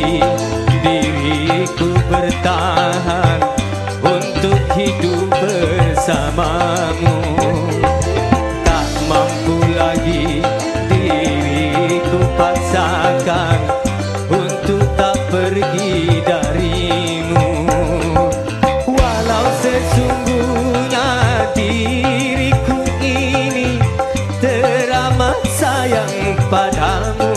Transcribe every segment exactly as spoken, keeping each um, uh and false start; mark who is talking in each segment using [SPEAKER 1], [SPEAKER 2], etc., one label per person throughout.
[SPEAKER 1] lagi diriku bertahan untuk hidup bersamamu. Tak mampu lagi diriku paksakan untuk tak pergi darimu. Walau sesungguhnya diriku ini teramat sayang padamu,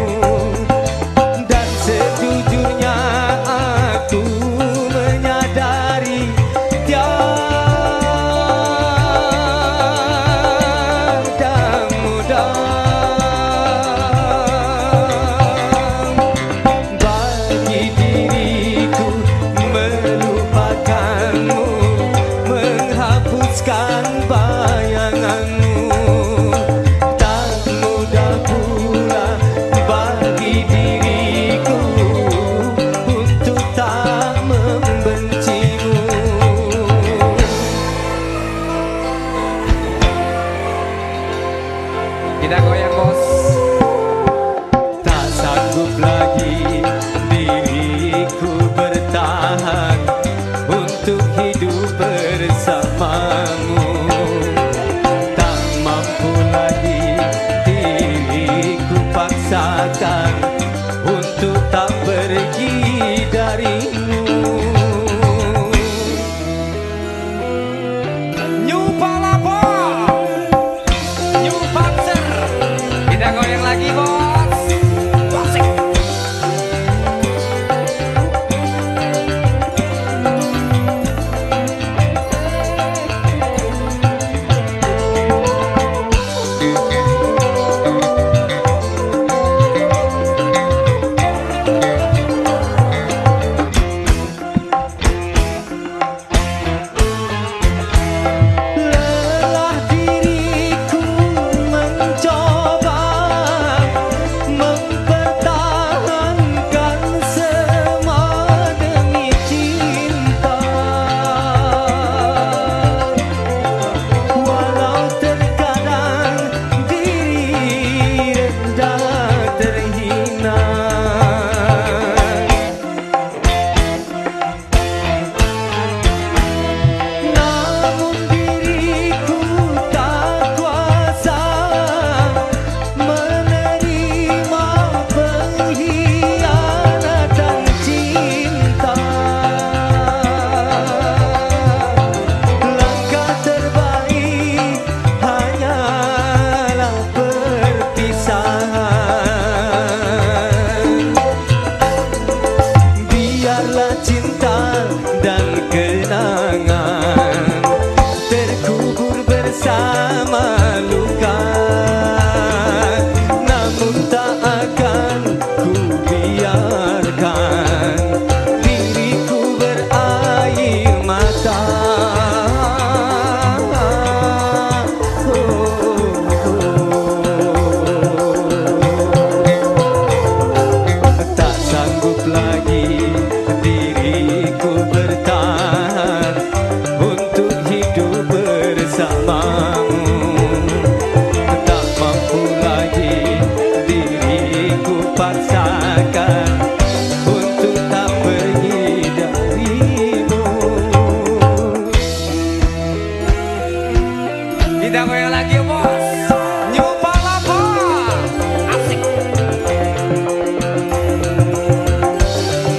[SPEAKER 1] dan sejujurnya aku menyadari tiada mudah bagi diriku melupakanmu, menghapuskan bayanganmu. Tak mudah pula bagi diriku untuk tak membencimu. Kita goyang bos. Tak sanggup lagi diriku bertahan untuk hidup bersamamu. Tak mampu lagi diriku paksakan untuk tak pergi darimu. New Palapa, New Panzer. Kita goyang lagi bos. Asik. Lelah diriku mencoba mempertahankan semua demi cinta. Walau terkadang diri rendah terhina, namun diriku tak kuasa menerima pengkhianatan cinta. Langkah terbaik hanyalah perpisahan. Biarlah cinta dan kenangan terkubur bersama luka, namun tak akan ku biarkan diriku berair mata. Oh, tak sanggup lagi diriku bertahan untuk hidup bersamamu. Tak mampu lagi diriku paksakan untuk tak pergi darimu. Kita goyang lagi bos. New Palapa. Asik.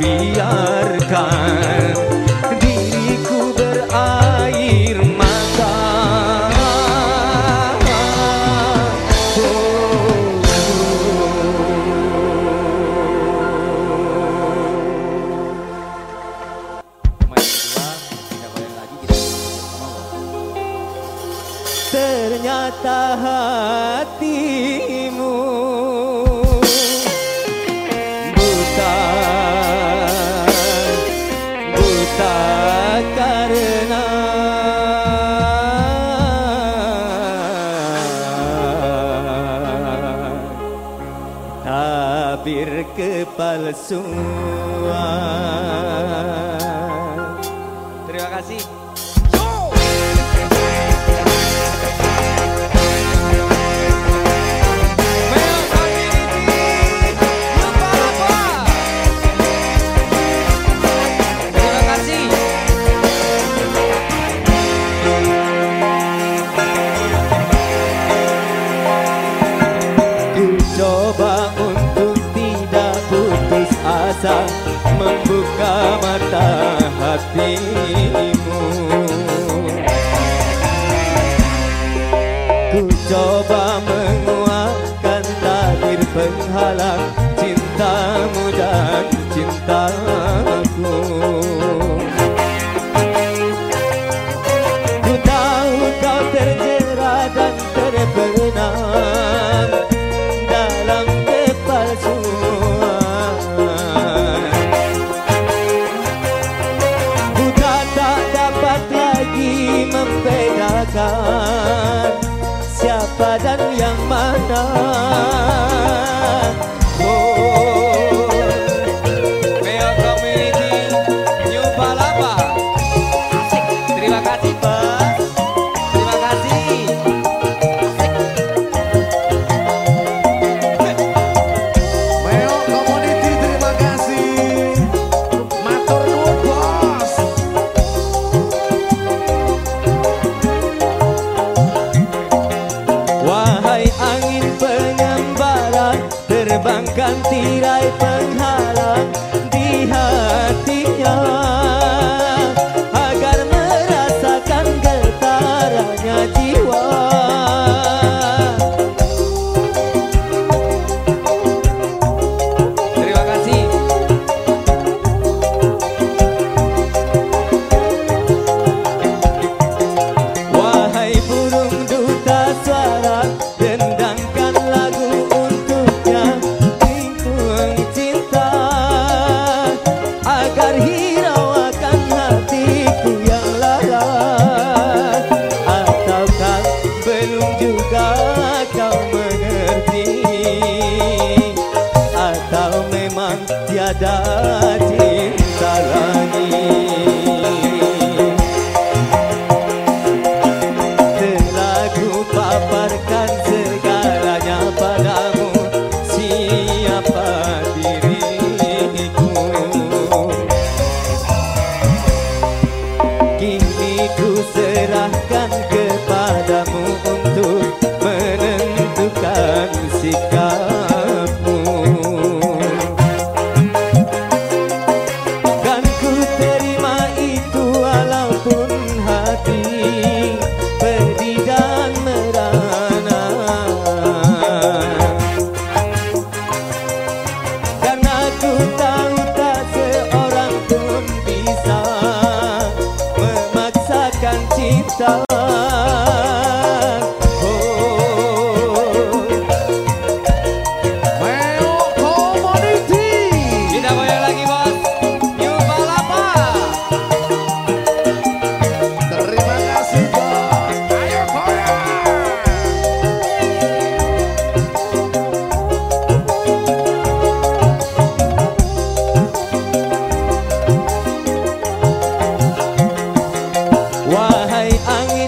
[SPEAKER 1] biarkan diriku berair mata. Ternyata hatimu buta, buta karena tabir kepalsuan. Terima kasih. Coba untuk tidak putus asa, membuka mata hatimu. Ku coba menguatkan tabir penghalang cintamu dan cintaku. Ku tahu kau terjerat dan terbenam dalam kepalsuan. Buta tak dapat lagi membedakan siapa dan yang mana. Oh, Meo Community New Palapa. Asik. Terima kasih Bos. Terima kasih. Terbangkan tirai penghalang di hatinya agar merasakan getarannya jiwa. Terima kasih. Wahai burung duta suara, dendangkan lagu agar hiraukan hatiku yang larat. Ataukah belum juga kau mengerti, atau memang tiada cinta lagi. Telah ku paparkan segalanya padamu, siapa diriku. Kini ku serahkan kepadamu untuk menentukan sikapmu. Kan ku terima itu walaupun hati pedih dan merana, karena ku tahu tak seorang pun bisa memaksakan cinta. Wahai angin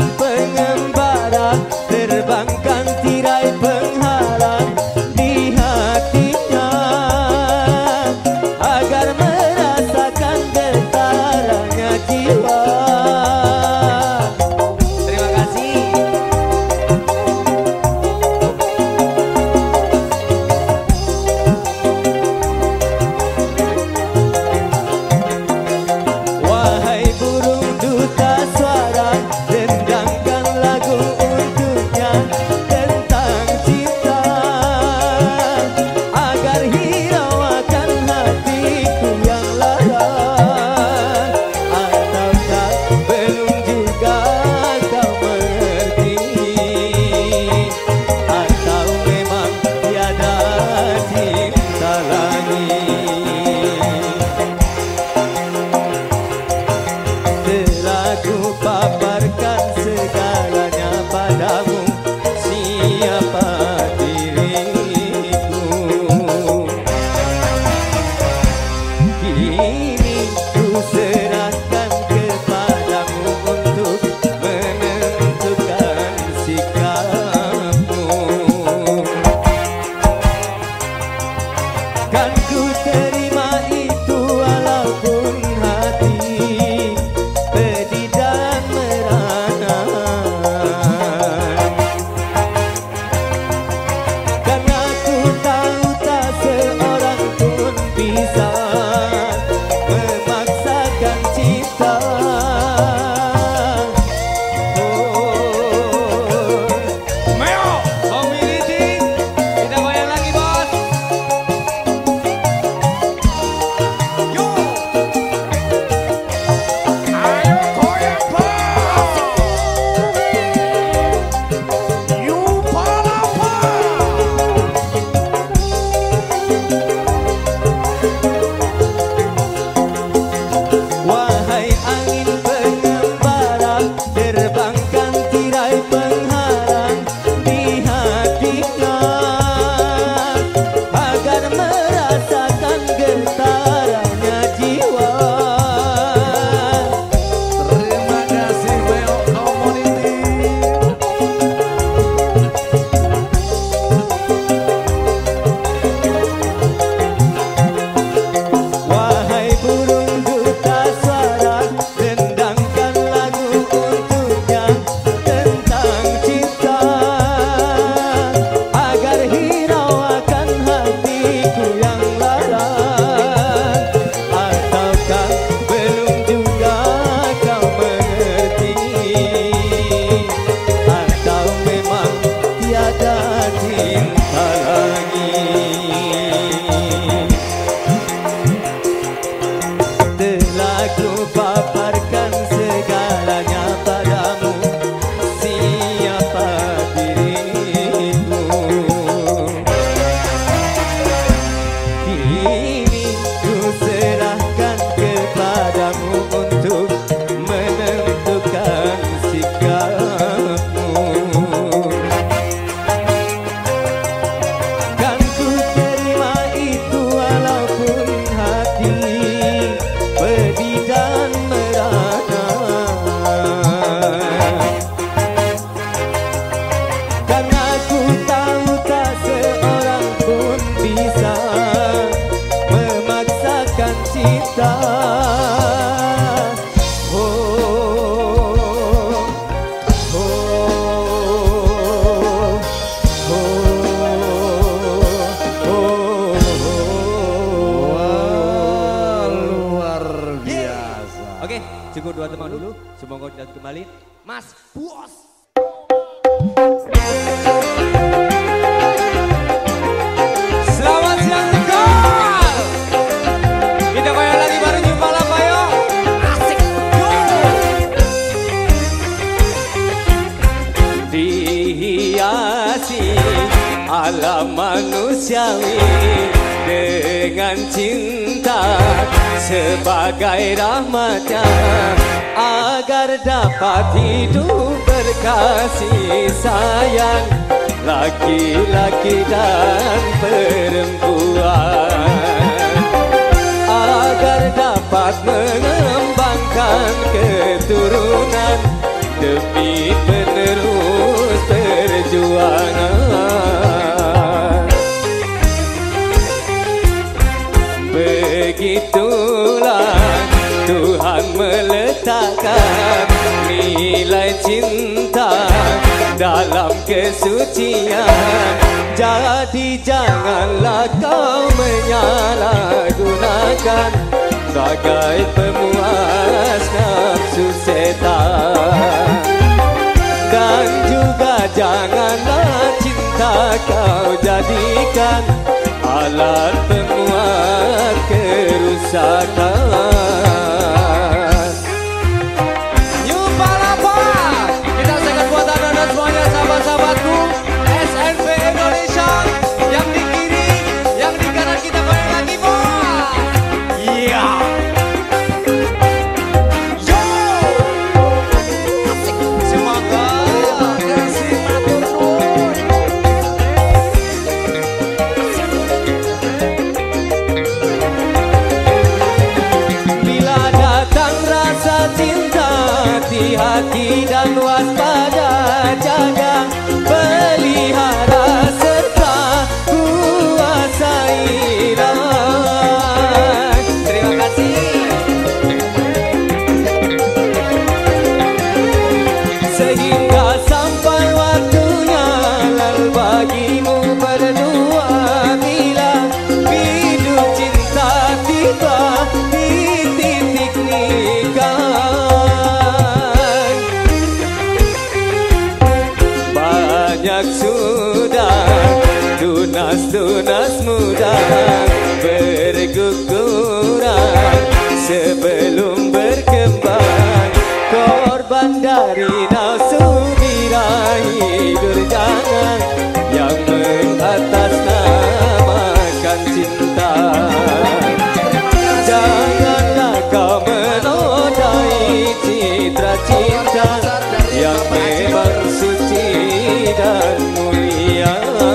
[SPEAKER 1] Kini ku serahkan kepadamu untuk menentukan sikapmu. Kan ku terima itu walaupun hati pedih dan merana. Karena ku tahu tak seorang pun bisa memaksakan cinta.
[SPEAKER 2] Meo Community, kita goyang lagi bos. Yo, ayo goyang bos. You palapa.
[SPEAKER 1] Wahai angin pengembara, terbangkan tirai penghalang di hatinya, agar merasakan getarannya jiwa.
[SPEAKER 2] Terima kasih Meo Community.
[SPEAKER 1] Wahai burung duta suara, dendangkan lagu untuknya tentang cinta, agar hiraukan hatiku yang lara. Ataukah belum juga kau mengerti, atau memang tiada cinta lagi? Telah ku paparkan segalanya padamu, siapa diriku. Kini ku serahkan kepadamu untuk menentukan sikapmu. Kan ku terima itu walaupun hati pedih dan merana. Karena ku tahu tak seorang pun bisa memaksakan cinta. Oh, oh, oh, oh.
[SPEAKER 2] Wah, luar biasa.
[SPEAKER 1] Oke, cukup dua teman dulu. Semoga kita kembali. Mas Bos.
[SPEAKER 2] Selamat siang Tegal. Kita goyang lagi baru jumpa lama yo. Asik. Yo.
[SPEAKER 1] Dihiasi alam manusiawi dengan cinta sebagai rahmatnya, agar dapat hidup berkasih sayang laki-laki dan perempuan, agar dapat mengembangkan keturunan demi penerus perjuangan. Begitulah Tuhan meletakkan nilai cinta dalam kesucian. Jadi janganlah kau menyalahgunakan sebagai pemuas nafsu setan. Dan juga janganlah cinta kau jadikan alat pemuat kerusakan.
[SPEAKER 2] New Palapa. Kita sangat buat anda semuanya sahabat-sahabatku S N P Indonesia. Yang di kiri, yang di kanan kita goyang lagi bos. Iya. Yo. Asik. Semangat. Terima kasih matur nuwun.
[SPEAKER 1] tunas muda berguguran sebelum berkembang, korban dari nafsu birahi durjana yang mengatasnamakan cinta. Janganlah kau menodai citra cinta yang memang suci dan mulia.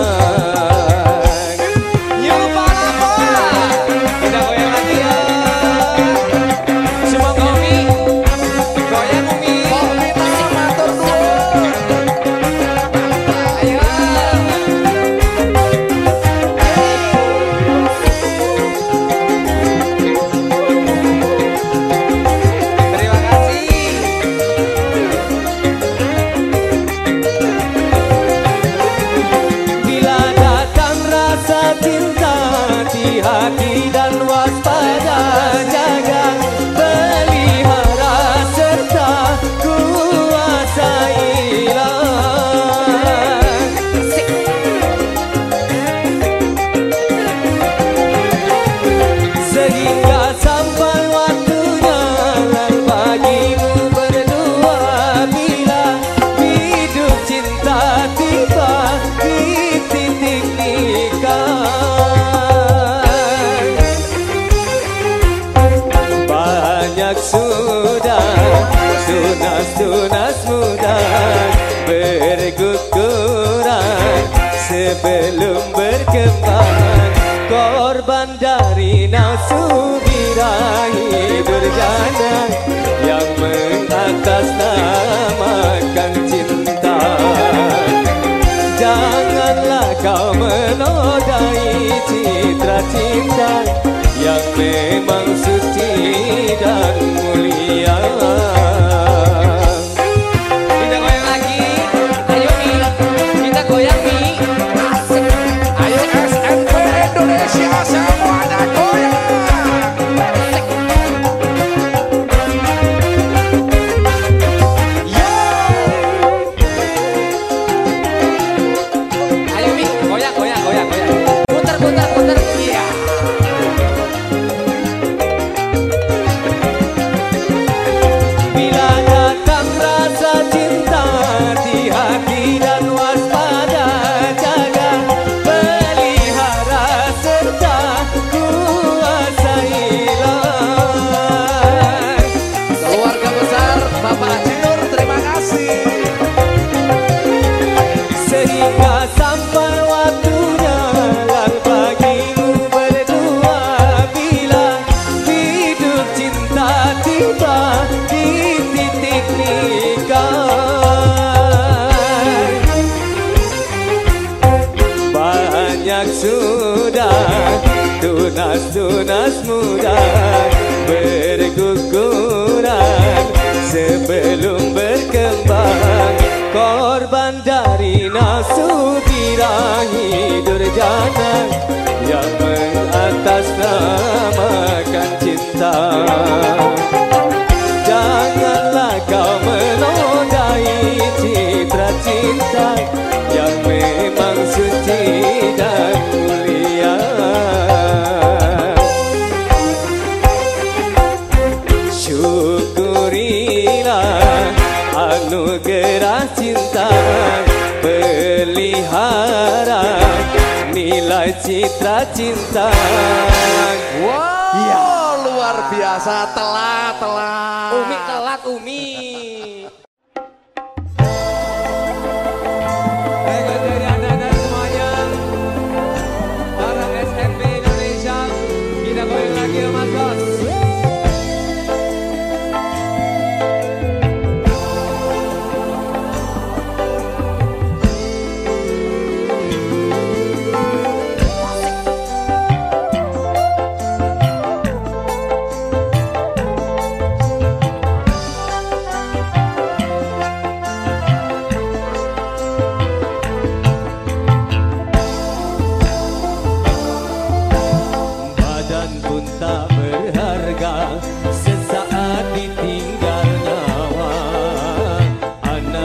[SPEAKER 2] Yuk palapa, kita goyang lagi ya. Semua Umi, goyang Umi. Umi tak matur nuwun. Ayo. Terima kasih.
[SPEAKER 1] Bila datang rasa cinta di hati dan waspada, jaga, pelihara serta kuasailah, sehingga sampai waktunya dan bagimu berdua. Bila hidup cinta tiba di titik nikah, banyak sudah tunas-tunas muda berguguran sebelum berkembang, korban dari nafsu birahi durjana yang mengatasnamakan cinta. Janganlah kau menodai citra cinta yang memang suci dan mulia.
[SPEAKER 2] Kita goyang lagi. Ayo Mi, kita goyang Mi.
[SPEAKER 3] Ayo S N P Indonesia semuanya goyang.
[SPEAKER 2] Yo. Ayo Mi, goyang goyang goyang goyang. Putar putar putar. Iya.
[SPEAKER 1] Bila datang rasa cinta di hati dan waspada, jaga, pelihara serta kuasailah,
[SPEAKER 3] Keluarga besar Bapak Haji Nur, terima kasih.
[SPEAKER 1] sehingga sampai waktunya dan bagimu berdua. Bila hidup cinta tiba di titik nikah, banyak sudah tunas-tunas muda berguguran sebelum berkembang, korban dari nafsu birahi durjana yang mengatasnamakan cinta. Janganlah kau menodai citra cinta yang memang suci dan mulia. Syukurilah anugerah cinta, pelihara nilai citra cinta.
[SPEAKER 3] Wow, luar biasa, telat telat.
[SPEAKER 2] Umi telat Umi. Baik dari anak-anak semuanya, para S N P Indonesia, kita goyang lagi ya Mas Bos.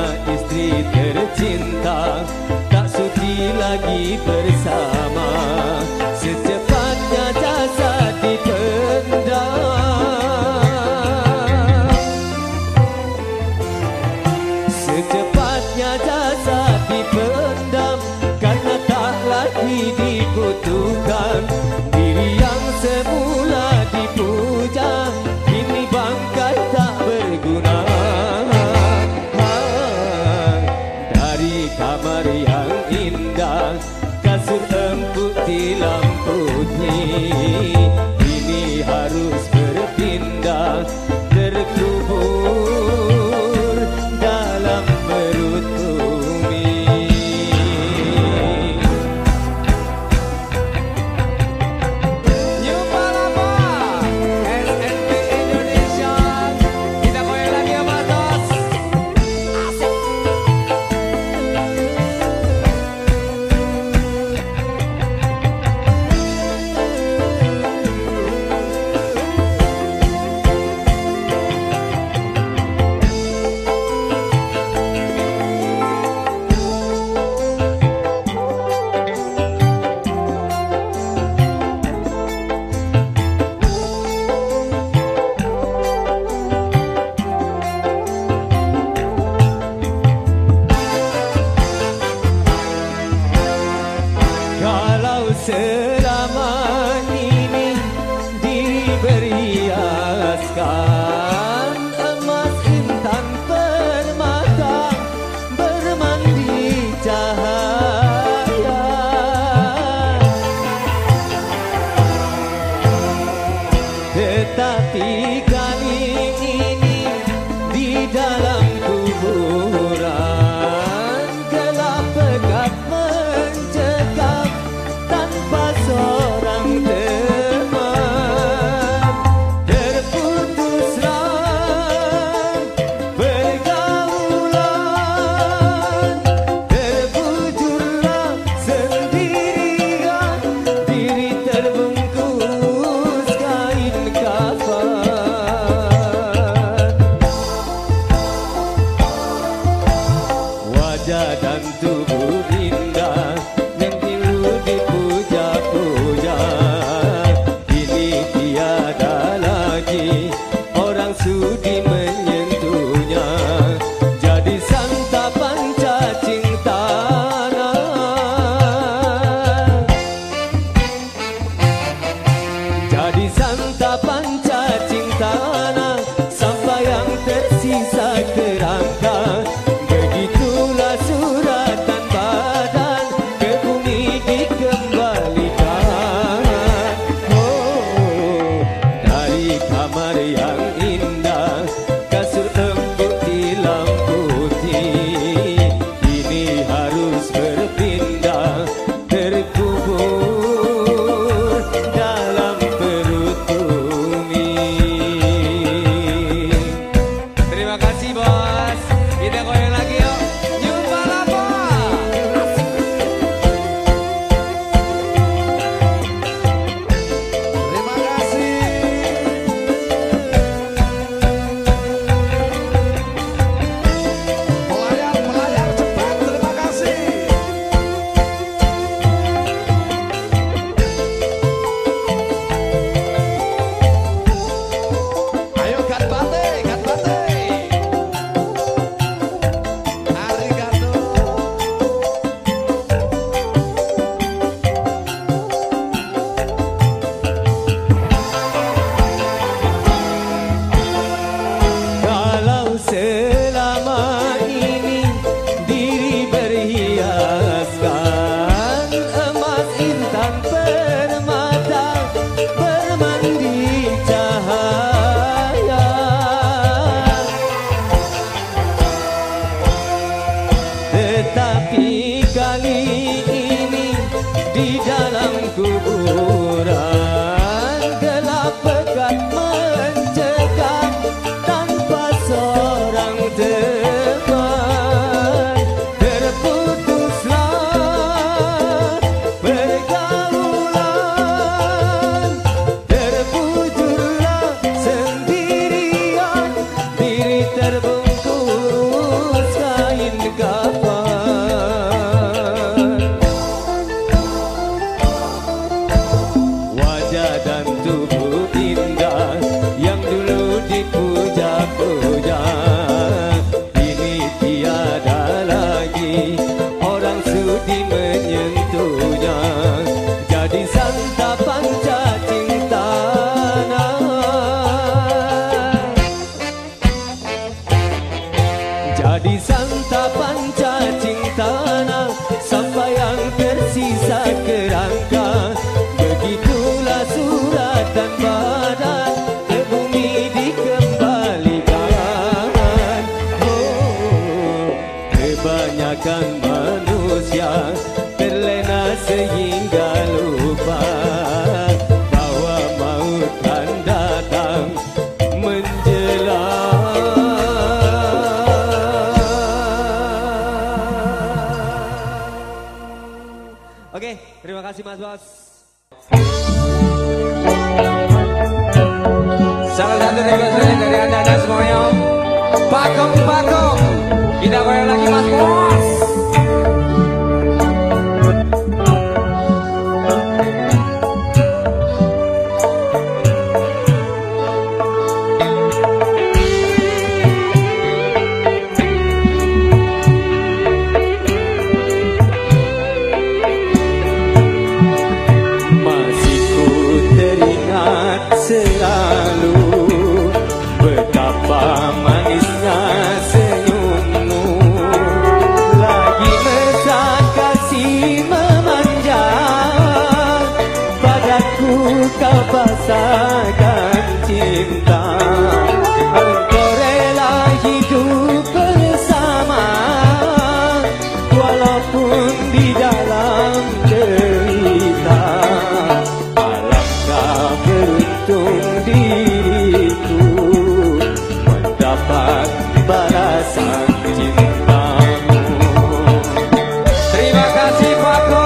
[SPEAKER 1] tercinta tak suci lagi bersama. indah terkubur dalam perut bumi.
[SPEAKER 2] New Palapa S N P Indonesia. Kita goyang lagi ya Mas Dos. Asik.
[SPEAKER 1] Kalau selama ini diberi hiaskan emas intan permata bermandi cahaya, tetapi kali ini di dalam kuburan gelap pekat mencekam tanpa seorang teman. Terputuslah pergaulan, terbujurlah sendirian, diri terbungkus kain kafan. Wajah dan tubuh indah yang dulu dipuja-puja, kini tiada lagi orang sudi menyentuhnya. Jadi santapan cacing tanah, jadi santapan cacing tanah, sampah yang tersisa kerangka. Begitulah suratan badan ke bumi dikembalikan. Oh, dari kamar yang indah, kasur empuk dilamputi, ini harus berpindah, terkubur dalam perut bumi.
[SPEAKER 2] Terima kasih bos. Kita goyang lagi yuk. New Palapa.
[SPEAKER 3] Terima kasih.
[SPEAKER 2] kasih Mas Bos. Salah satu request dari Anda dan semuanya. Pakem, pakem. Kita goyang lagi Mas Bos.
[SPEAKER 1] Kau pasakan cinta, engkau rela hidup bersama, walaupun di dalam derita. Alangkah beruntung diriku mendapat balasan cintamu.
[SPEAKER 2] Terima kasih Pak Ko.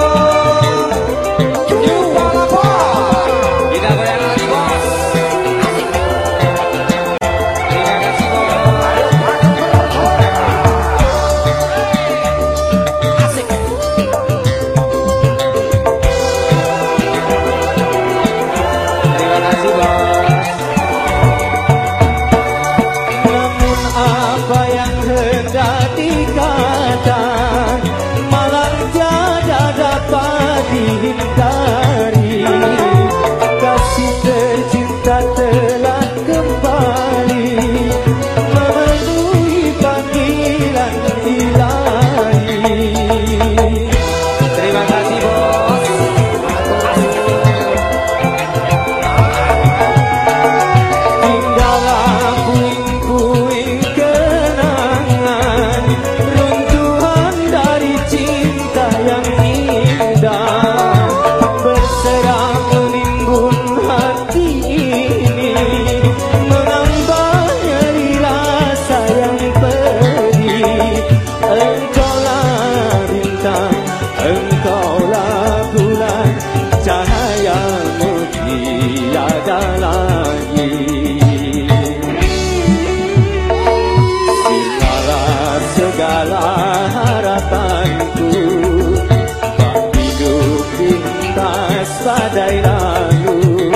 [SPEAKER 1] Badai lalu,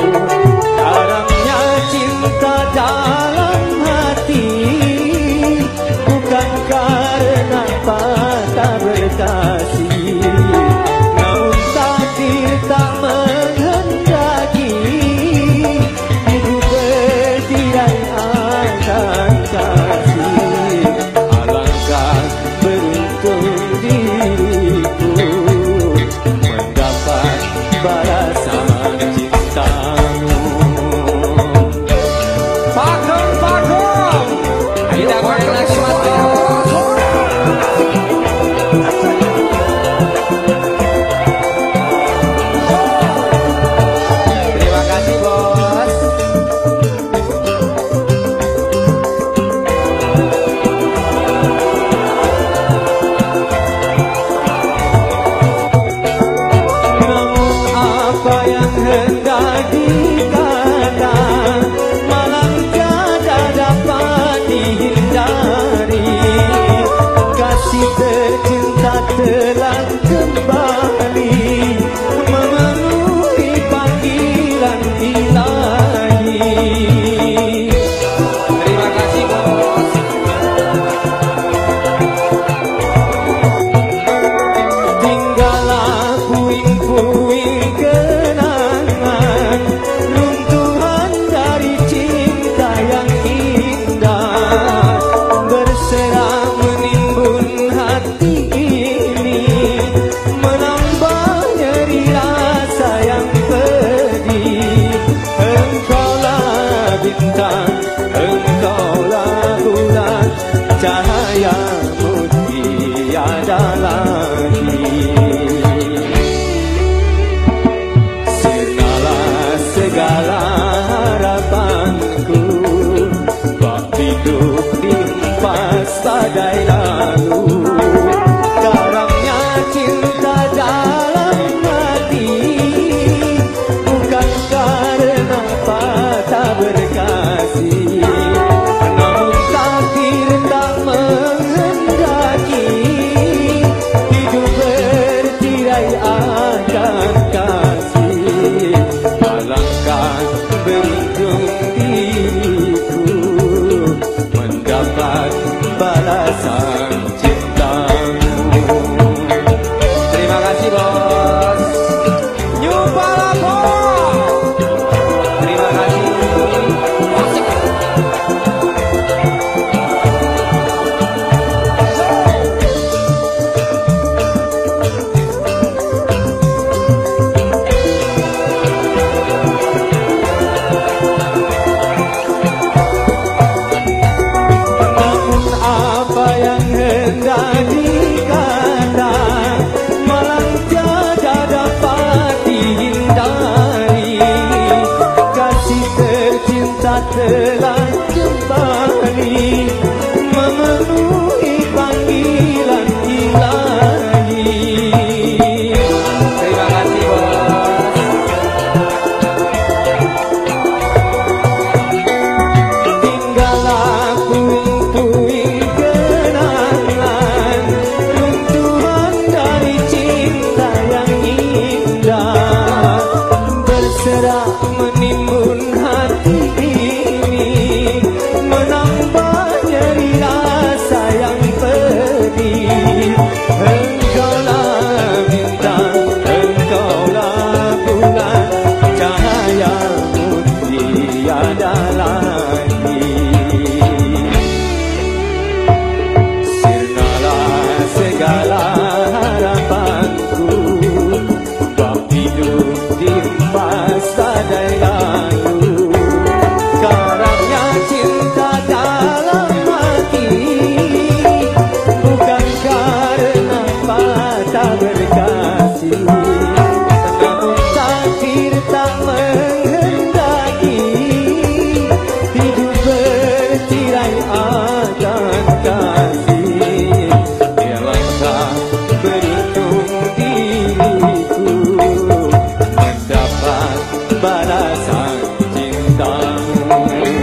[SPEAKER 1] karamnya cinta dalam hati, bukan karena patah berkasih, namun takdir tak menghendaki hidup bertirai akan kasih. Alangkah beruntung diriku mendapat balasan cintamu.
[SPEAKER 2] Pakem, pakem. Kita goyang lagi Mas Bos. Terima kasih Bos.
[SPEAKER 1] Apa yang hendak dikata malam tiada dapat dihindari. Kasih tercinta telah kembali memenuhi panggilan ilahi.
[SPEAKER 2] Terima kasih Bos.
[SPEAKER 1] Tinggallah puing-puing kenangan, runtuhan dari cinta yang indah, berserah menimbun hati ini, menambah nyeri rasa yang pedih. Engkaulah bintang, engkaulah bulan, cahayamu tiada lagi. Segala harapanku bak hidup diempas badai lalu, karamnya cinta dalam hati, telah kembali memenuhi panggilan ilahi.
[SPEAKER 2] Terima kasih bos.
[SPEAKER 1] Tinggallah puing-puing kenangan, runtuhan dari cinta yang indah, berserak menimbun hati ini, menambah nyeri rasa yang pedih. Engkaulah bintang, engkaulah bulan, cahayamu tiada lagi. Sirnalah segala harapanku, bab hidup diempas badai lalu. Karamnya cinta dalam hati, bukan karena patah berkasih, namun takdir tak menghendaki hidup bertirai akan kasih. Biarlah beruntung diriku mendapat balasan cintamu.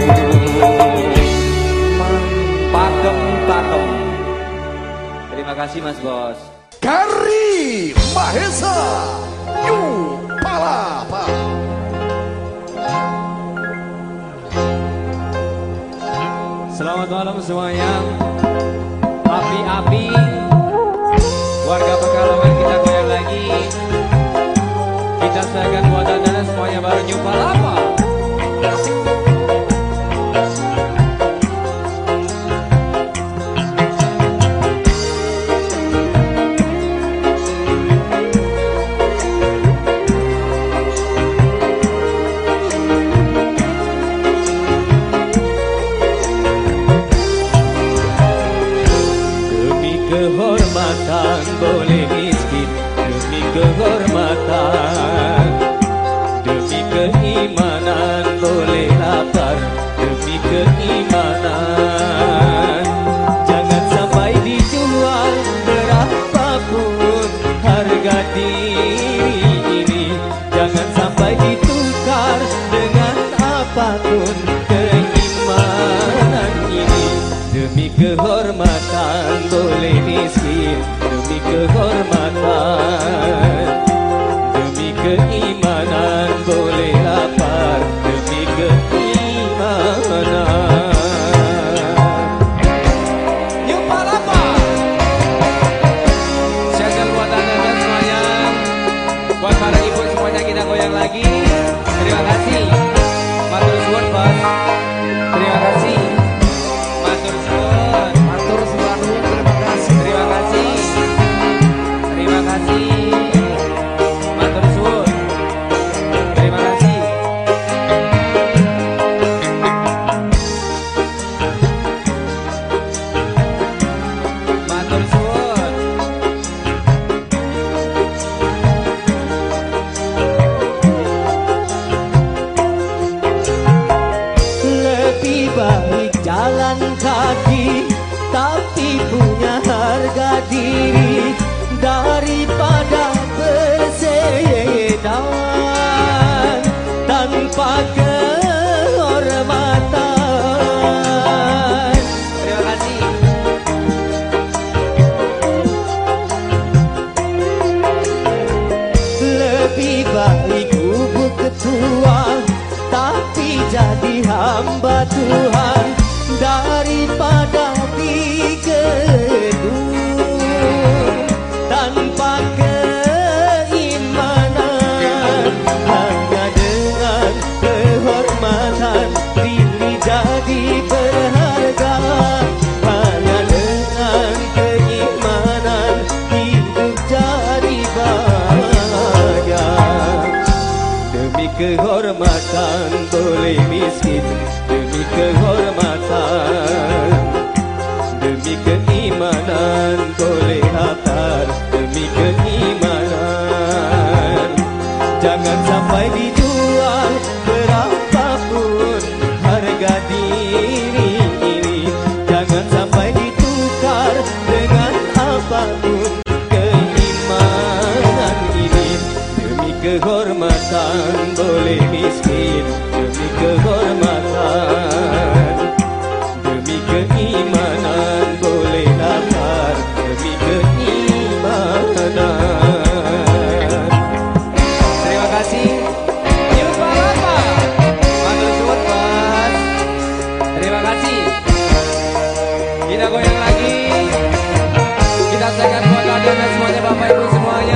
[SPEAKER 2] Pakem pakem. Terima kasih Mas Bos.
[SPEAKER 4] Kari Mahesa Yu Palapa.
[SPEAKER 2] Selamat malam semuanya. Api-api warga Pekalongan kita goyang lagi. Kita serahkan buat anda semuanya baru New Palapa.
[SPEAKER 1] Demi kehormatan boleh miskin, demi kehormatan, demi keimanan boleh lapar, demi keimanan. Jangan sampai dijual berapapun harga diri ini, jangan sampai ditukar dengan apapun keimanan ini. Demi kehormatan boleh miskin, demi kehormatan, demi keimanan boleh lapar, demi keimanan.
[SPEAKER 2] New Palapa. Spesial buat anda dan semuanya. Buat para ibu semuanya kita goyang lagi. Terima kasih. Matur suwun bos. Terima kasih. Matur suwun.
[SPEAKER 3] Matur suwun, terima kasih.
[SPEAKER 2] Terima kasih. Terima kasih. Matur suwun. Terima kasih. Matur suwun.
[SPEAKER 1] Lebih baik jalan kaki tapi punya harga diri daripada berseledan tanpa kehormatan.
[SPEAKER 2] Terima kasih.
[SPEAKER 1] Lebih baik gubuk ketua tapi jadi hamba Tuhan daripada digedung tanpa keimanan. Hanya dengan kehormatan diri jadi berharga, hanya dengan keimanan hidup jadi bahagia. Demi kehormatan boleh miskin, demi kehormatan, demi keimanan boleh lapar, demi keimanan. Jangan sampai dijual berapapun harga diri.
[SPEAKER 2] kasih. Kita goyang lagi. Kita saksikan buat kalian dan semuanya, Bapak Ibu semuanya.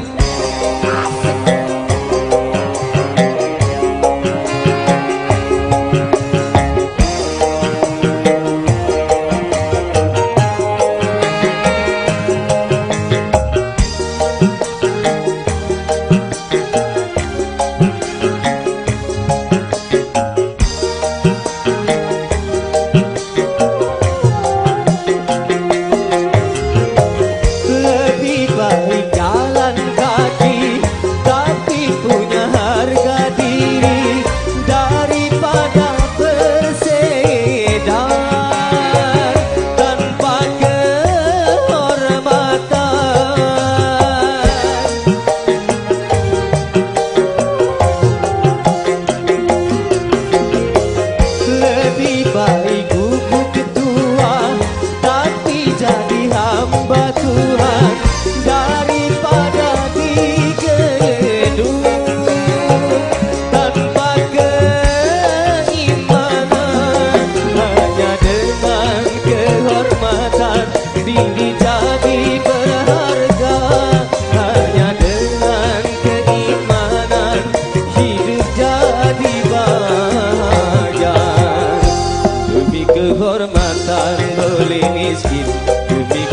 [SPEAKER 1] Kehormatan boleh miskin demi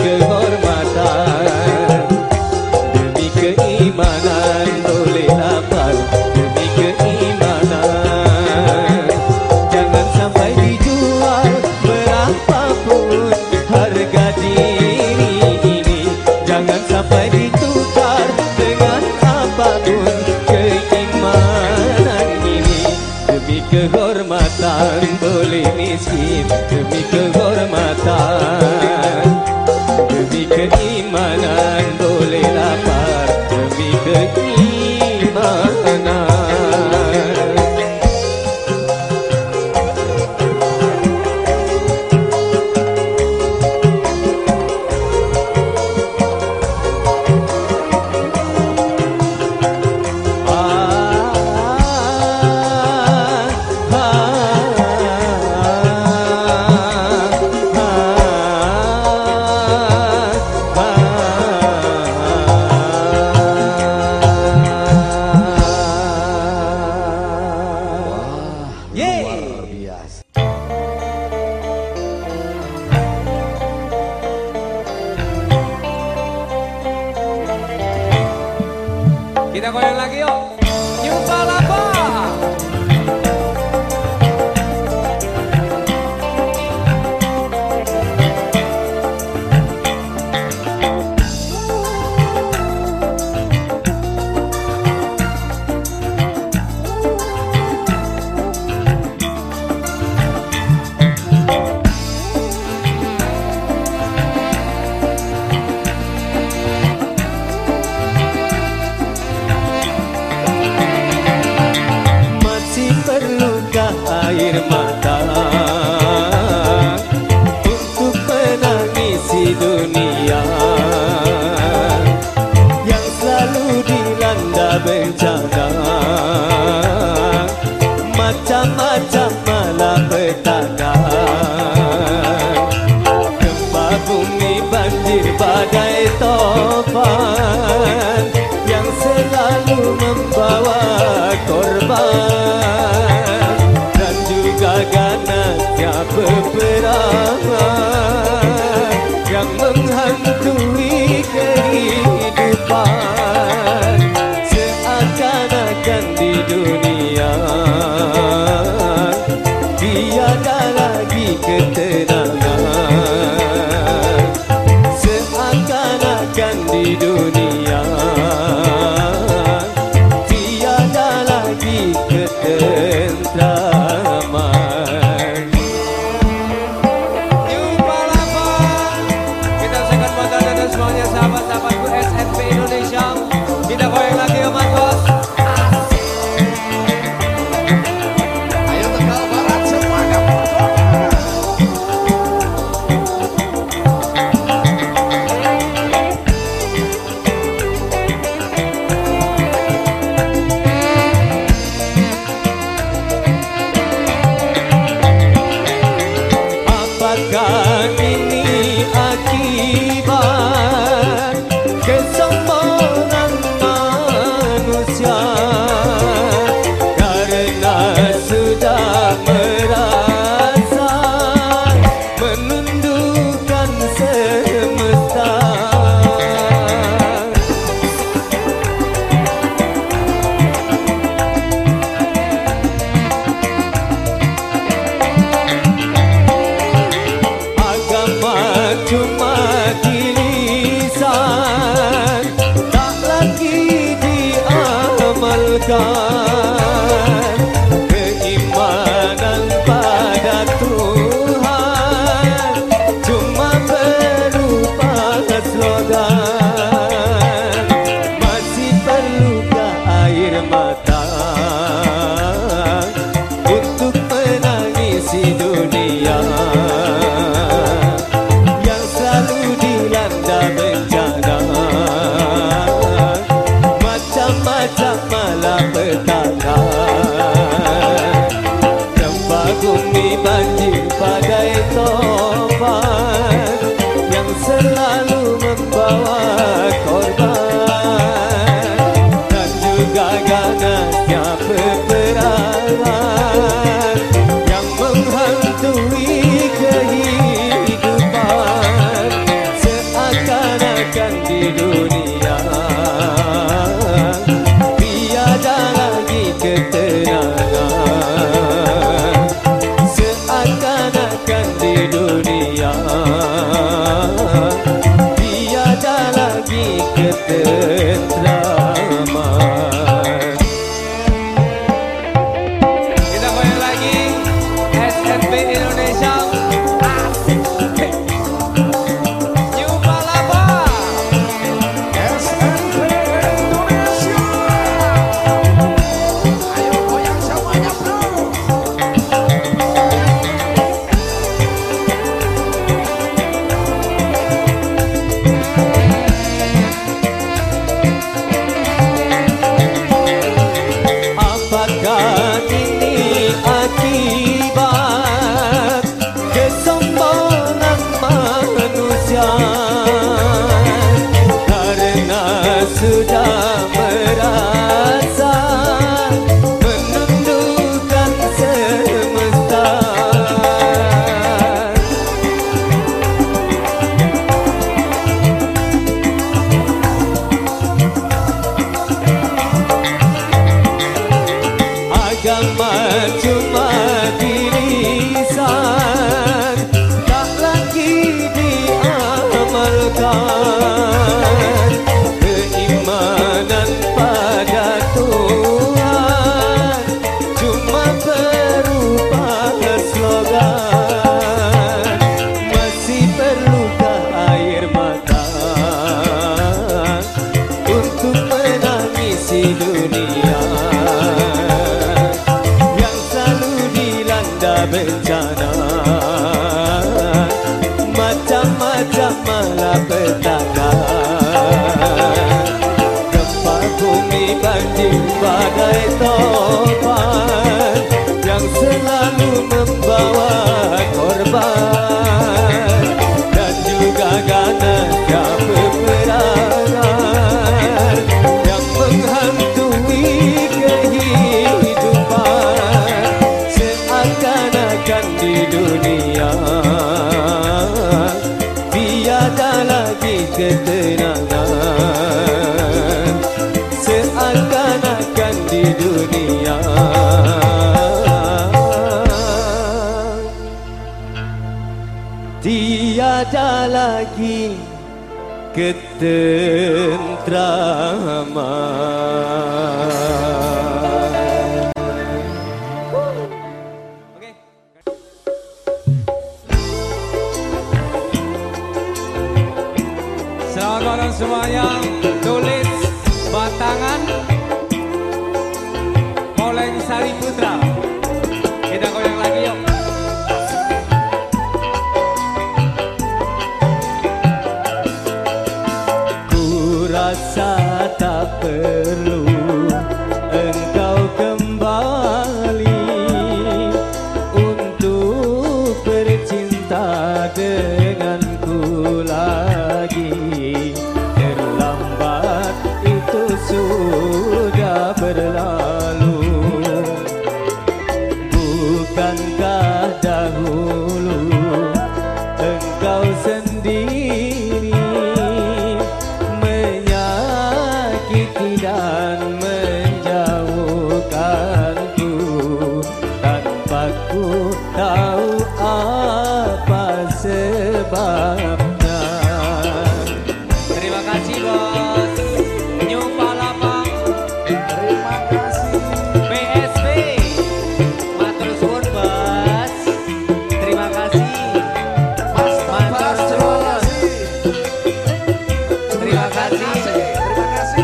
[SPEAKER 1] kehormatan, demi keimanan boleh lapar demi keimanan. Jangan sampai dijual berapapun harga diri ini, jangan sampai ditukar dengan apapun keimanan ini. Demi kehormatan boleh miskin demi kehormatan, demi keimanan boleh lapar demi keimanan.
[SPEAKER 2] Kita goyang lagi yuk. New Palapa.
[SPEAKER 1] Air mata untuk menangisi dunia yang selalu dilanda bencana, macam-macam malapetaka, gempa bumi, banjir, badai, tofan yang selalu membawa korban, ganasnya peperangan yang menghantui kehidupan, seakan-akan di dunia tiada lagi ketenangan, seakan-akan di dunia tiada lagi ketentraman. Apakah ini akibat kesombongan manusia? Karena sudah merasa menundukkan semesta. Cuma di lisan, tak lagi diamalkan. Keimanan pada Tuhan cuma berupa slogan. Masih perlukah air mata untuk menangisi dunia bencana? Macam-macam malapetaka, gempa bumi, banjir, badai topan yang selalu membawa korban, dan juga ganasnya peperangan yang menghantui kehidupan. Seakan-akan di dunia tiada lagi ketenangan. Seakan-akan di dunia tiada lagi ketentraman.
[SPEAKER 2] Kita goyang lagi S N B Indonesia.
[SPEAKER 1] Apakah ini akibat kesombongan manusia? Karena sudah merasa menundukkan semesta. Agama cuma di lisan, tak lagi diamalkan. Keimanan pada Tuhan cuma berupa slogan. Masih perlukah air mata untuk menangisi dunia bencana? Macam-macam malapetaka, gempa bumi, banjir, badai topan yang selalu membawa korban, dan juga ganasnya peperangan yang menghantui kehidupan. Seakan-akan di dunia tiada lagi ketenangan. Seakan-akan di dunia tiada lagi ketentraman.
[SPEAKER 2] Selamat malam semuanya. Tulis Batangan Poleng Sari Putra. Kita goyang lagi yuk.
[SPEAKER 1] Ku rasa tak perlu engkau kembali untuk bercinta denganku lagi. Terlambat itu sudah berlalu. Bukankah dahulu engkau sendiri menyakiti dan menjauhkanku tanpa ku tahu apa sebabnya.
[SPEAKER 2] Terima kasih bos. New Palapa.
[SPEAKER 4] Terima kasih.
[SPEAKER 2] B S B. Matur suwun bos. Terima kasih.
[SPEAKER 4] Mas
[SPEAKER 2] Matur
[SPEAKER 4] Bas,
[SPEAKER 2] suwun. Terima kasih.
[SPEAKER 4] Terima kasih.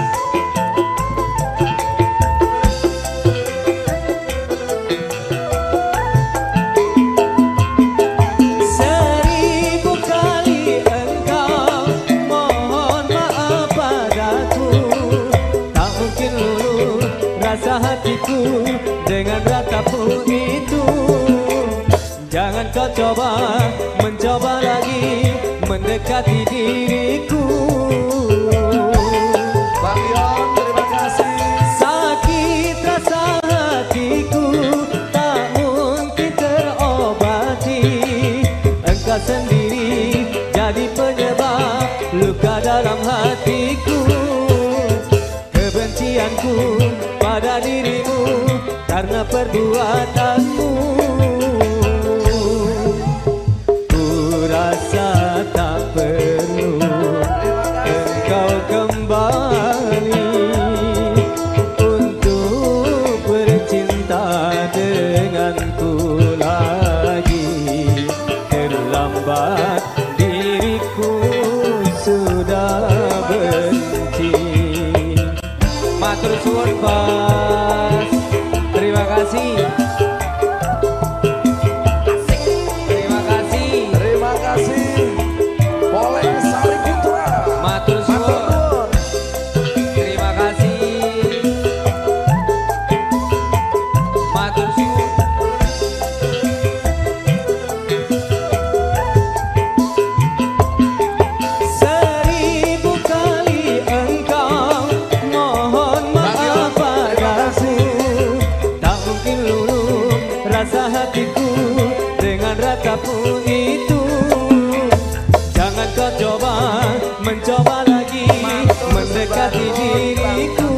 [SPEAKER 1] Seribu kali engkau mohon maaf padaku. Tak mungkin luluh rasa hatiku dengan ratamu itu. Jangan kau coba mencoba lagi mendekati diriku.
[SPEAKER 4] Bang Yon, terima kasih.
[SPEAKER 1] Sakit rasa hatiku tak mungkin terobati. Engkau sendiri jadi penyebab luka dalam hatiku. Kebencianku pada dirimu karena perbuatanmu. Ku rasa tak perlu engkau kembali untuk bercinta denganku lagi. Terlambat diriku sudah benci.
[SPEAKER 2] Matur suwun bos. Terima kasih. Terima kasih.
[SPEAKER 4] Terima kasih. Boleh Sari Putra.
[SPEAKER 2] Matur
[SPEAKER 4] Matur
[SPEAKER 2] suwun.
[SPEAKER 4] nuwun.
[SPEAKER 2] Terima kasih. Matur suwun.
[SPEAKER 1] Seribu kali engkau mohon maaf padaku. Tak mungkin luluh rasa hatiku dengan ratamu itu. Jangan kau coba mencoba lagi mendekati diriku.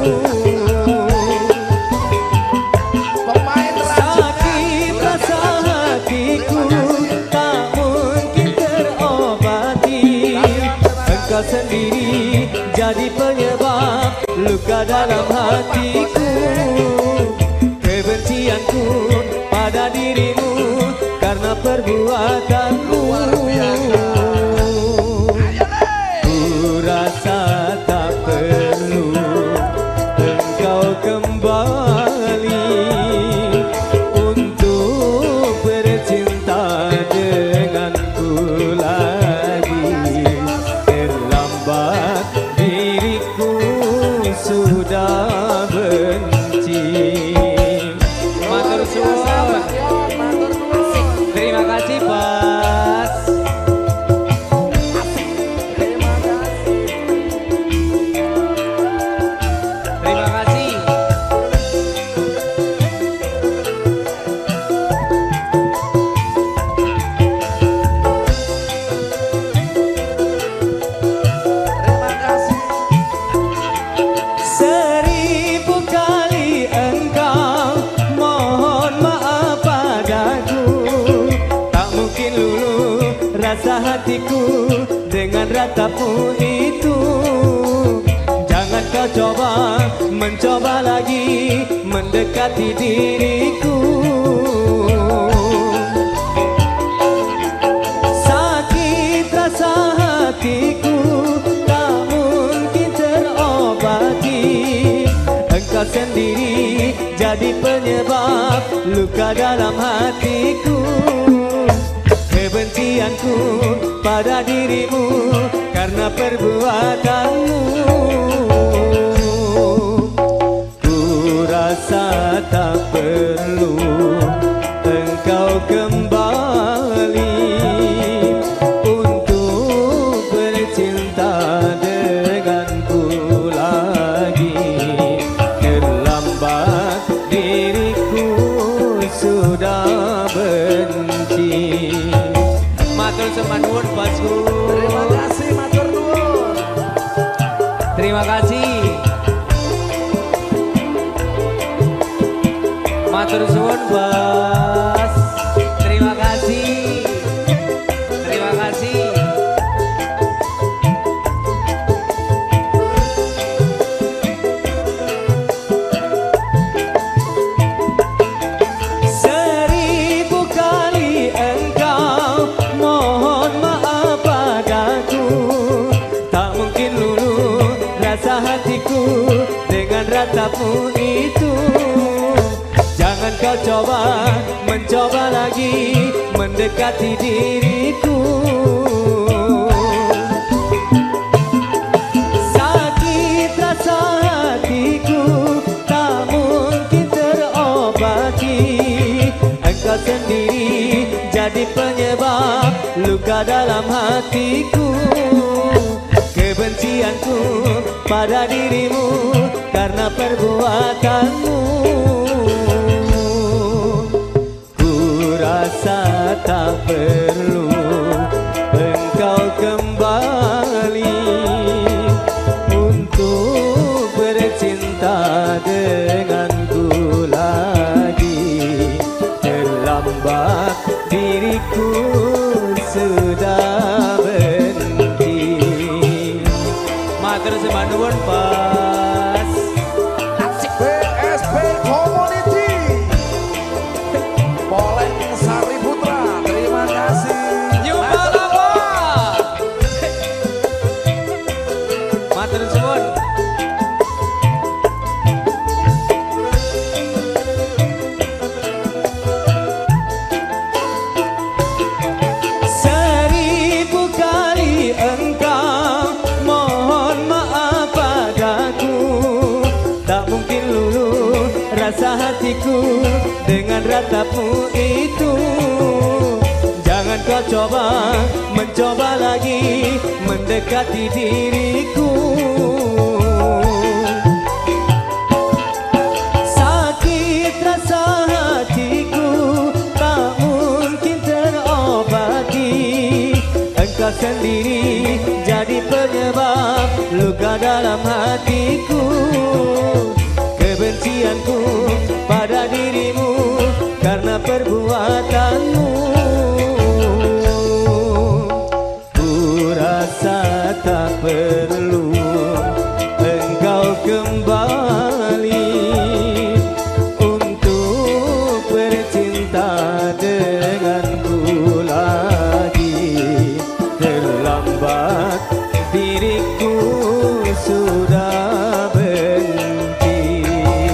[SPEAKER 4] Pemain
[SPEAKER 1] Sakit rasa hatiku tak mungkin terobati. Engkau sendiri jadi penyebab luka dalam hatiku. Kebencianku pada dirimu karena perbuatanmu. Ku rasa tak perlu engkau kembali untuk bercinta denganku lagi. Terlambat diriku sudah benci.
[SPEAKER 2] Matur suwun. Terima kasih bos. Terima kasih.
[SPEAKER 4] Terima kasih.
[SPEAKER 1] Seribu kali engkau mohon maaf padaku. Tak mungkin luluh rasa hatiku dengan ratamu itu. Jangan kau coba mencoba lagi mendekati diriku. Sakit rasa hatiku tak mungkin terobati. Engkau sendiri jadi penyebab luka dalam hatiku. Kebencianku pada dirimu karena perbuatanmu. Ku rasa tak perlu engkau kembali
[SPEAKER 2] Matur semanuwun bosku.
[SPEAKER 4] Terima kasih matur nuwun.
[SPEAKER 2] Terima kasih. Matur suwun bos. Terima kasih. Terima kasih.
[SPEAKER 1] Seribu kali engkau mohon maaf padaku, tak mungkin luluh rasa hatiku dengan ratamu itu. Jangan kau coba mencoba lagi mendekati diriku. Sakit rasa hatiku tak mungkin terobati. Engkau sendiri jadi penyebab luka dalam hatiku. Kebencianku pada dirimu karena perbuatanmu. Rasa tak perlu engkau kembali untuk bercinta denganku lagi. Terlambat diriku sudah berhenti.
[SPEAKER 2] Matur sembah nuwun pas.
[SPEAKER 4] B S P Community Poleng Sari Putra, terima kasih.
[SPEAKER 2] New Palapa. Matur suwun.
[SPEAKER 1] Seribu kali engkau mohon maaf padaku, tak mungkin luluh rasa hatiku dengan ratapmu itu. Jangan kau coba mencoba lagi mendekati diriku. Sakit rasa hatiku tak mungkin terobati. Engkau sendiri jadi penyebab luka dalam hatiku. Kebencianku pada dirimu karena perbuatanmu. Ku rasa tak perlu engkau kembali untuk bercinta denganku lagi. Terlambat diriku sudah berhenti.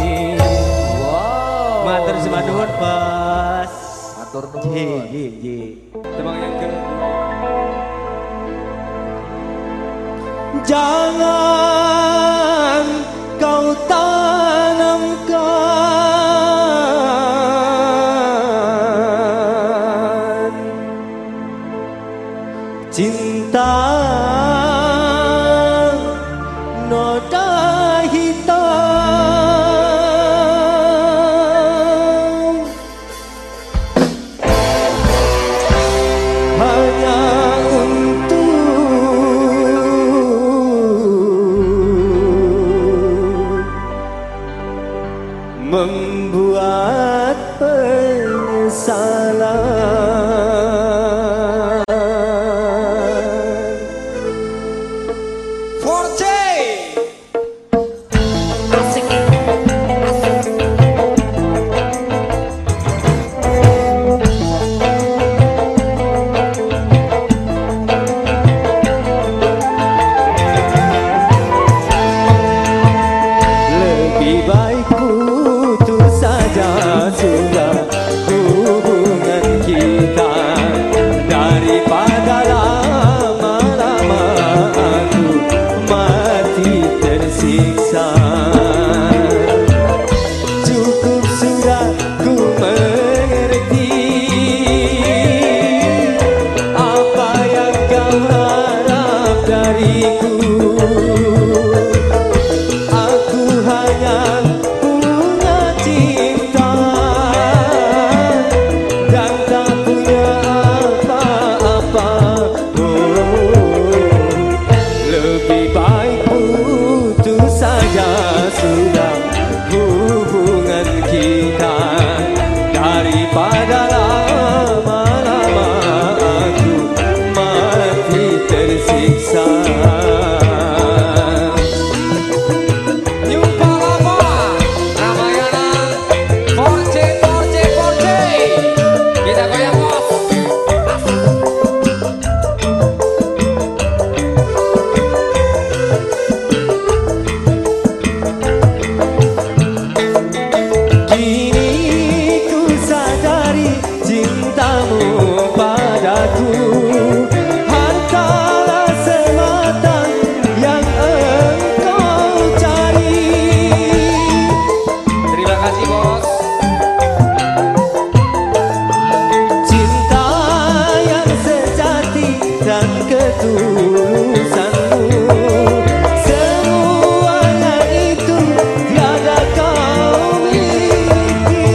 [SPEAKER 4] Wow.
[SPEAKER 1] Matur sembah nuwun pas.
[SPEAKER 4] Matur
[SPEAKER 1] Ye
[SPEAKER 4] nuwun.
[SPEAKER 1] ye ye.
[SPEAKER 2] Tembang yang ke
[SPEAKER 1] Jangan kau tanamkan cinta noda hitam hanya membuat penyesalan. Hantarlah semata yang engkau cari.
[SPEAKER 2] Terima kasih bos.
[SPEAKER 1] Cinta yang sejati dan ketulusanmu, semuanya itu tiada kau miliki.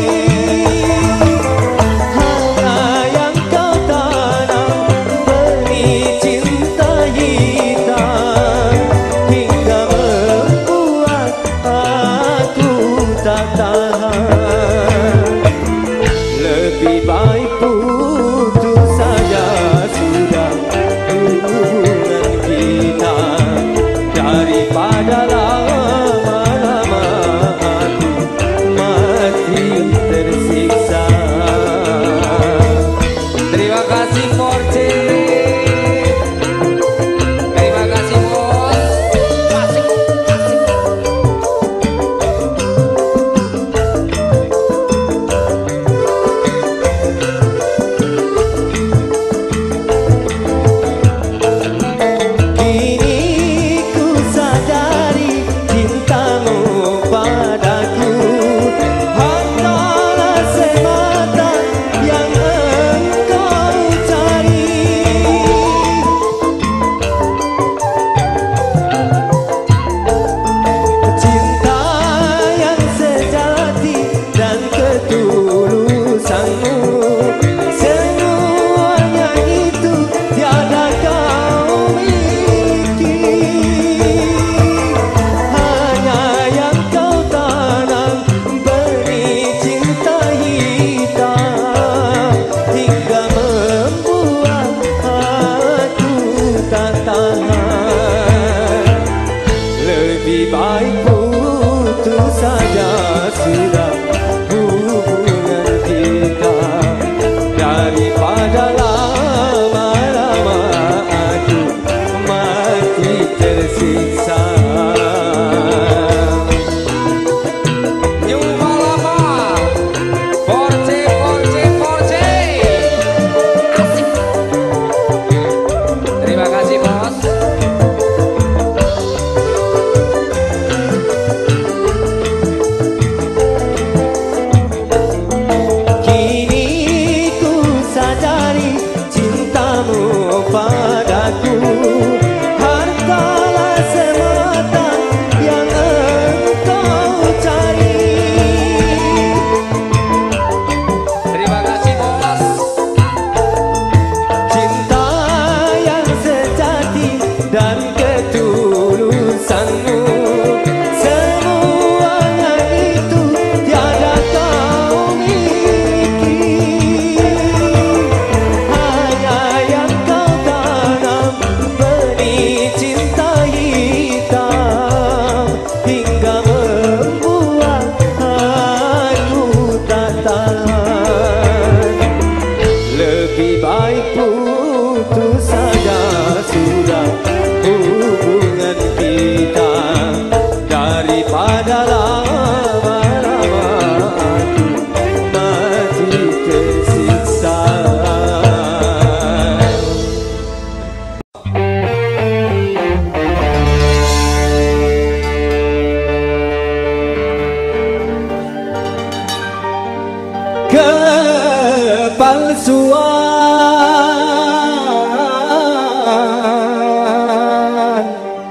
[SPEAKER 1] Hanya yang kau tanam benih cinta hitam, hingga membuat aku tak tahan. Lebih baik putus saja sudah hubungan kita, daripada lama-lama aku mati tersiksa.
[SPEAKER 2] Terima kasih Force. Terima kasih bos. Asik, asik.
[SPEAKER 1] Kini ku sadari cintamu padaku hanyalah semata yang engkau cari. Cinta yang sejati dan ketulusanmu, semuanya itu tiada kau miliki. Hanya yang kau tanam benih cinta hitam, hingga membuat aku tak tahan. Lebih baik putus saja sudah hubungan kita, daripada lama-lama aku mati tersiksa.
[SPEAKER 2] New Palapa. Force, Force, Force. Asik. Terima kasih bos.
[SPEAKER 1] Kini ku sadari cintamu padaku hanyalah semata yang engkau cari.
[SPEAKER 2] Terima kasih bos.
[SPEAKER 1] Cinta yang sejati dan ketulusanmu, semuanya itu tiada kau miliki. Hanya yang kau tanam benih cinta hitam, hingga membuat aku tak tahan. Lebih baik putus saja sudah hubungan kita, daripada lama-lama aku mati tersiksa. Kepalsuan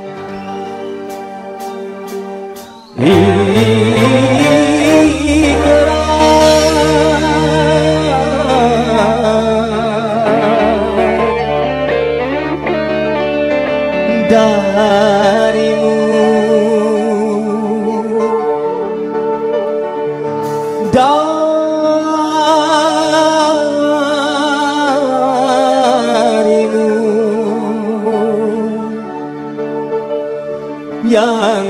[SPEAKER 1] ikrar darimu, darimu yang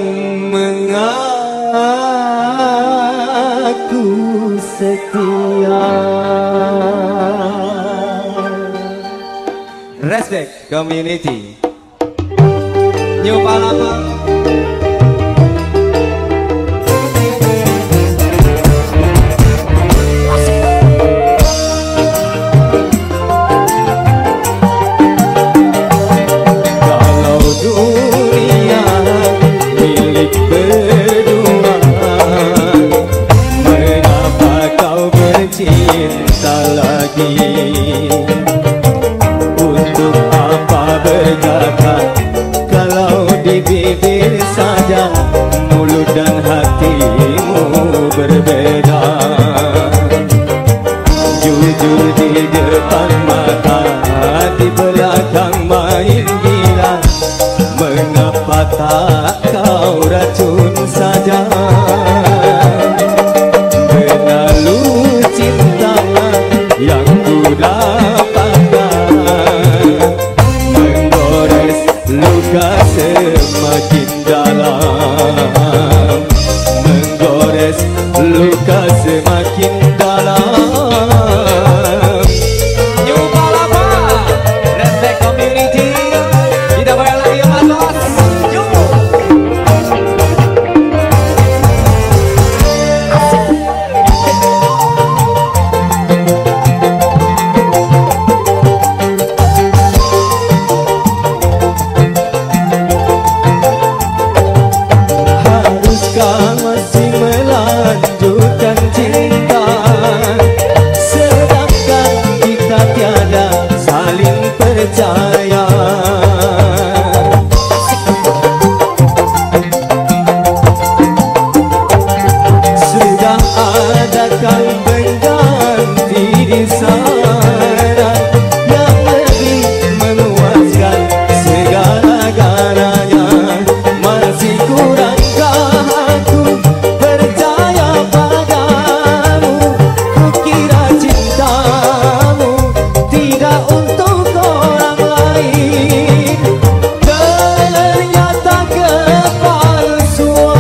[SPEAKER 1] mengaku setia. Respect community. New Palapa. berkata, kalau di bibir saja mulut dan hatimu berbeda. Jujur di depan mata, di belakang main gila. Mengapa tak kau racun saja? Berlalu cinta yang ku dapatkan, menggores luka semakin dalam, menggores luka semakin dalam.
[SPEAKER 2] New Palapa, Respect Community. Kita bayar lagi yang atas. Yo.
[SPEAKER 1] Haruskah masih melanjutkan cinta, sedangkan kita tiada saling percaya? Sudah adakah pengganti di sana yang lebih memuaskan segala-galanya? Masih kurangkah aku percaya padamu? Kukira cintamu tidak untuk orang lain, ternyata kepalsuan.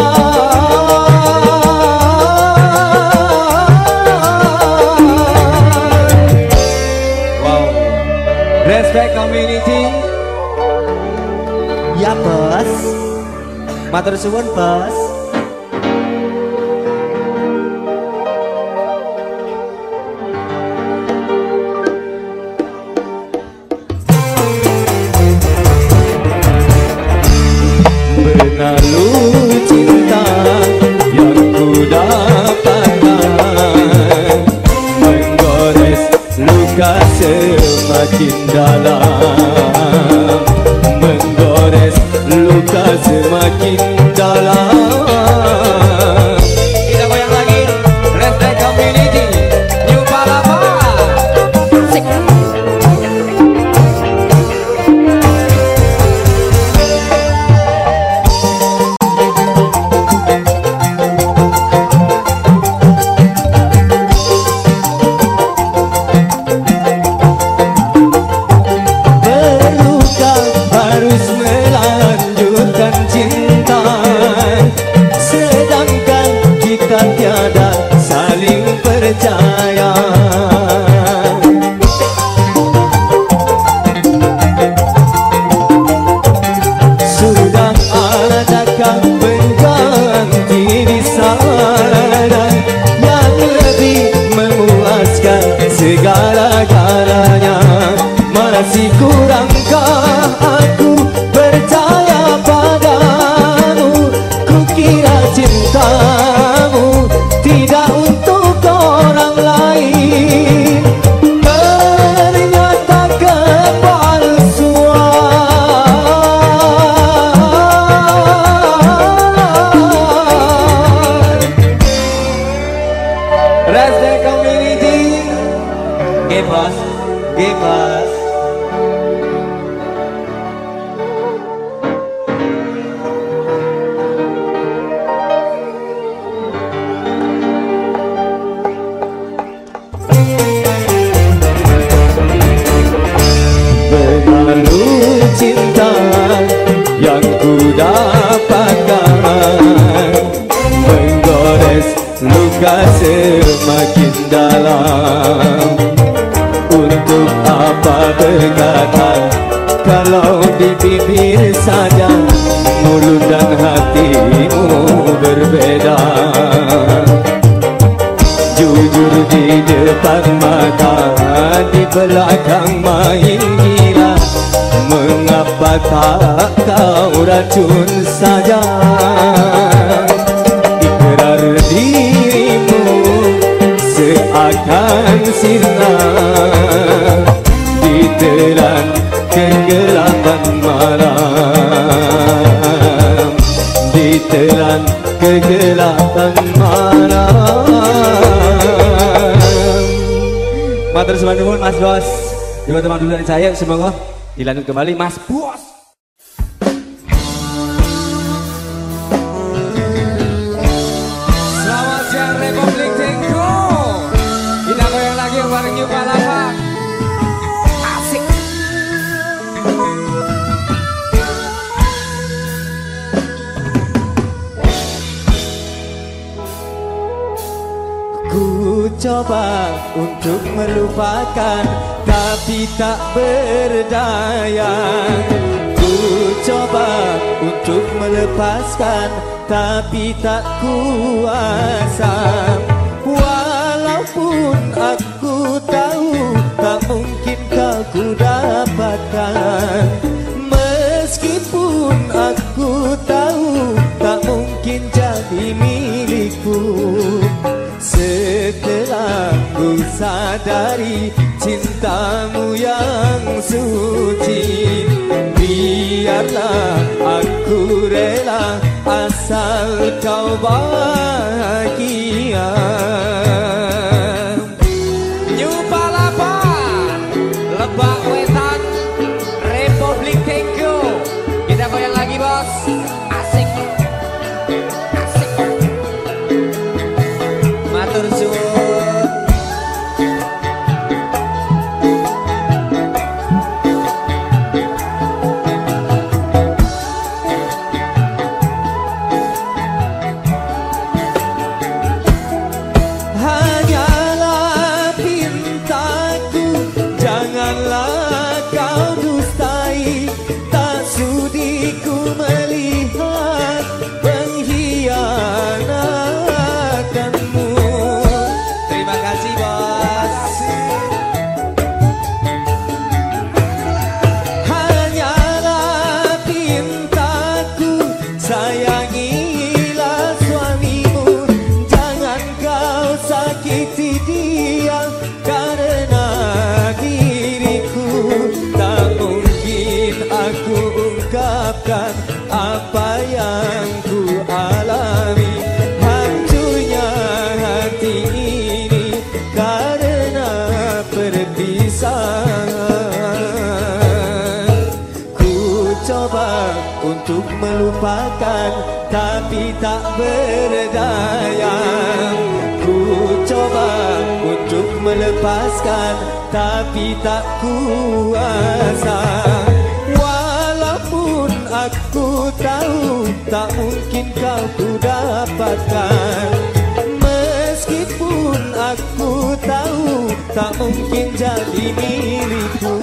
[SPEAKER 2] Wow. Respect Community.
[SPEAKER 1] Ya bos, matur suwun bos. Berlalu cinta yang ku dapatkan, menggores luka semakin dalam, menggores luka semakin dalam.
[SPEAKER 2] Kita goyang lagi. Respect Community. New Palapa.
[SPEAKER 1] Perlukah harus melanjutkan cinta, sedangkan kita tiada saling percaya? Sudah adakah pengganti di sana yang lebih memuaskan segala-galanya? Masih kurangkah aku percaya padamu? Kukira cintamu tidak untuk orang lain, ternyata kepalsuan.
[SPEAKER 2] Respect Community.
[SPEAKER 1] Gebas, gebas. Berlalu cinta yang ku dapatkan, menggores luka semakin dalam. Untuk apa berkata, kalau di bibir saja mulut dan hatimu berbeda? Jujur di depan mata, di belakang main gila. Mengapa tak kau racun saja? Ikrar dirimu seakan sirna ditelan kegelapan
[SPEAKER 2] Matur sembah nuwun Mas Bos. Juga teman dulu dari saya semoga dilanjut kembali Mas Bos. Selamat siang Republik Tengko. Kita goyang lagi bareng New Palapa. Asik.
[SPEAKER 1] Ku coba untuk melupakan tapi tak berdaya. Ku coba untuk melepaskan tapi tak kuasa. Walaupun aku tahu tak mungkin kau ku dapatkan, meskipun aku tahu tak mungkin jadi milikku. Setelah ku sadari cintamu yang suci, biarlah aku rela asal kau bahagia.
[SPEAKER 2] New Palapa, Lebak Wetan, Republik Tengko. Kita goyang lagi bos. Asik. Asik. Matur suwun.
[SPEAKER 1] Hanyalah pintaku, janganlah kau dustai. Tak sudi ku melihat pengkhianatanmu.
[SPEAKER 2] Terima kasih bos.
[SPEAKER 1] Hanyalah pintaku, sayangilah suamimu. Jangan kau sakiti dia, karena diriku tak mungkin aku ungkapkan apa yang ku alami. Hancurnya hati ini karena perpisahan. Ku coba untuk melupakan tapi tak berdaya. Ku coba untuk melepaskan tapi tak kuasa. Walaupun aku tahu tak mungkin kau ku dapatkan, meskipun aku tahu tak mungkin jadi milikku.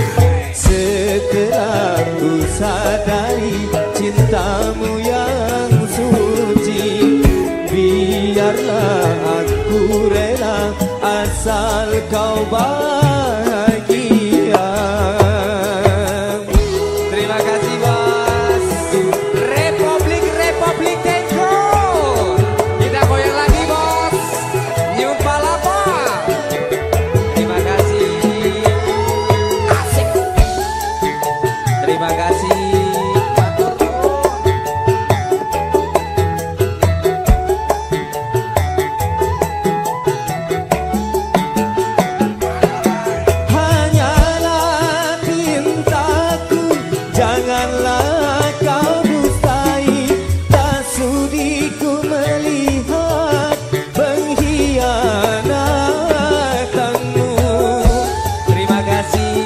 [SPEAKER 1] Setelah ku sadari cintamu yang suci, biarlah aku rela asal kau bahagia.
[SPEAKER 2] Terima kasih bos. Republik Republik Tengko. Kita goyang lagi bos. New Palapa. Terima kasih. Asik. Terima kasih.
[SPEAKER 1] Hanyalah pintaku, janganlah kau dustai. Tak sudi ku melihat pengkhianatanmu.
[SPEAKER 2] Terima kasih.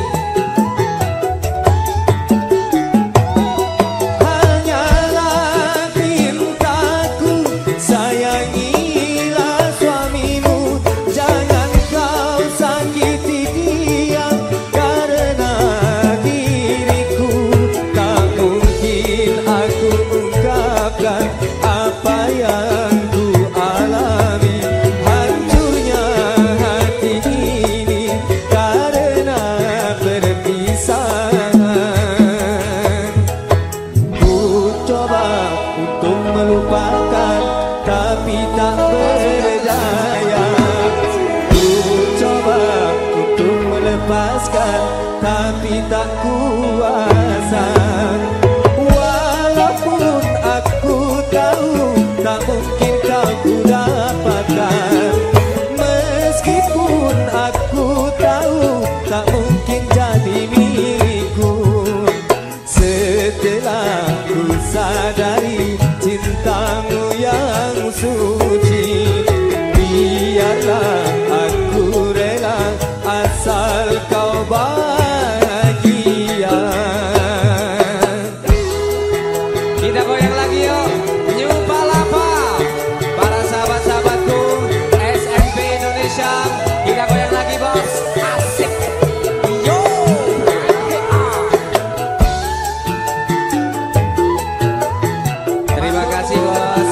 [SPEAKER 1] Hanyalah pintaku, sayangilah suamimu. Jangan kau sakiti dia, karena diriku tak mungkin aku ungkapkan apa yang ku alami. Hancurnya hati ini karena perpisahan. Ku coba untuk melupakan tapi tak berdaya. Ku coba untuk melepaskan tapi tak kuasa. Walaupun aku tahu tak mungkin kau ku dapatkan, meskipun aku jadi milikku. Setelah ku sadari cintamu yang suci, biarlah aku rela asal kau bahagia.
[SPEAKER 2] Kita goyang lagi yuk, New Palapa. Para sahabat-sahabatku S M P Indonesia, kita goyang lagi bos. Asik. Yo. Terima kasih bos.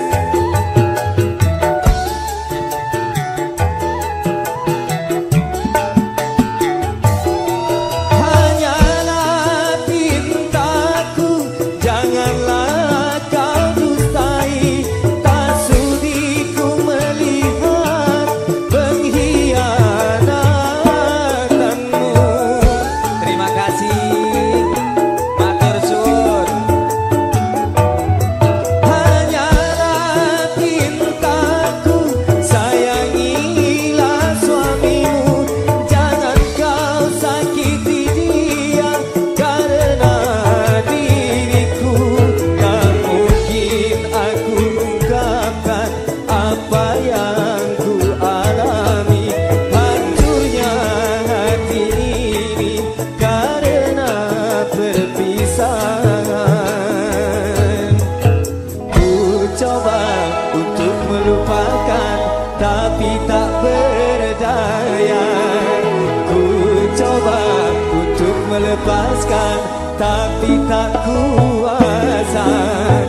[SPEAKER 1] Hanyalah pintaku, janganlah kau dustai. Tak sudi ku melihat pengkhianatanmu.
[SPEAKER 2] Terima kasih. Matur suwun.
[SPEAKER 1] Hanyalah pintaku, sayangilah suamimu. Jangan kau sakiti dia karena diriku. Tak mungkin aku ungkapkan apa yang ku alami. Hancurnya hati ini karena perpisahan. Ku coba untuk melupakan tapi tak berdaya. Ku coba untuk melepaskan tapi tak kuasa.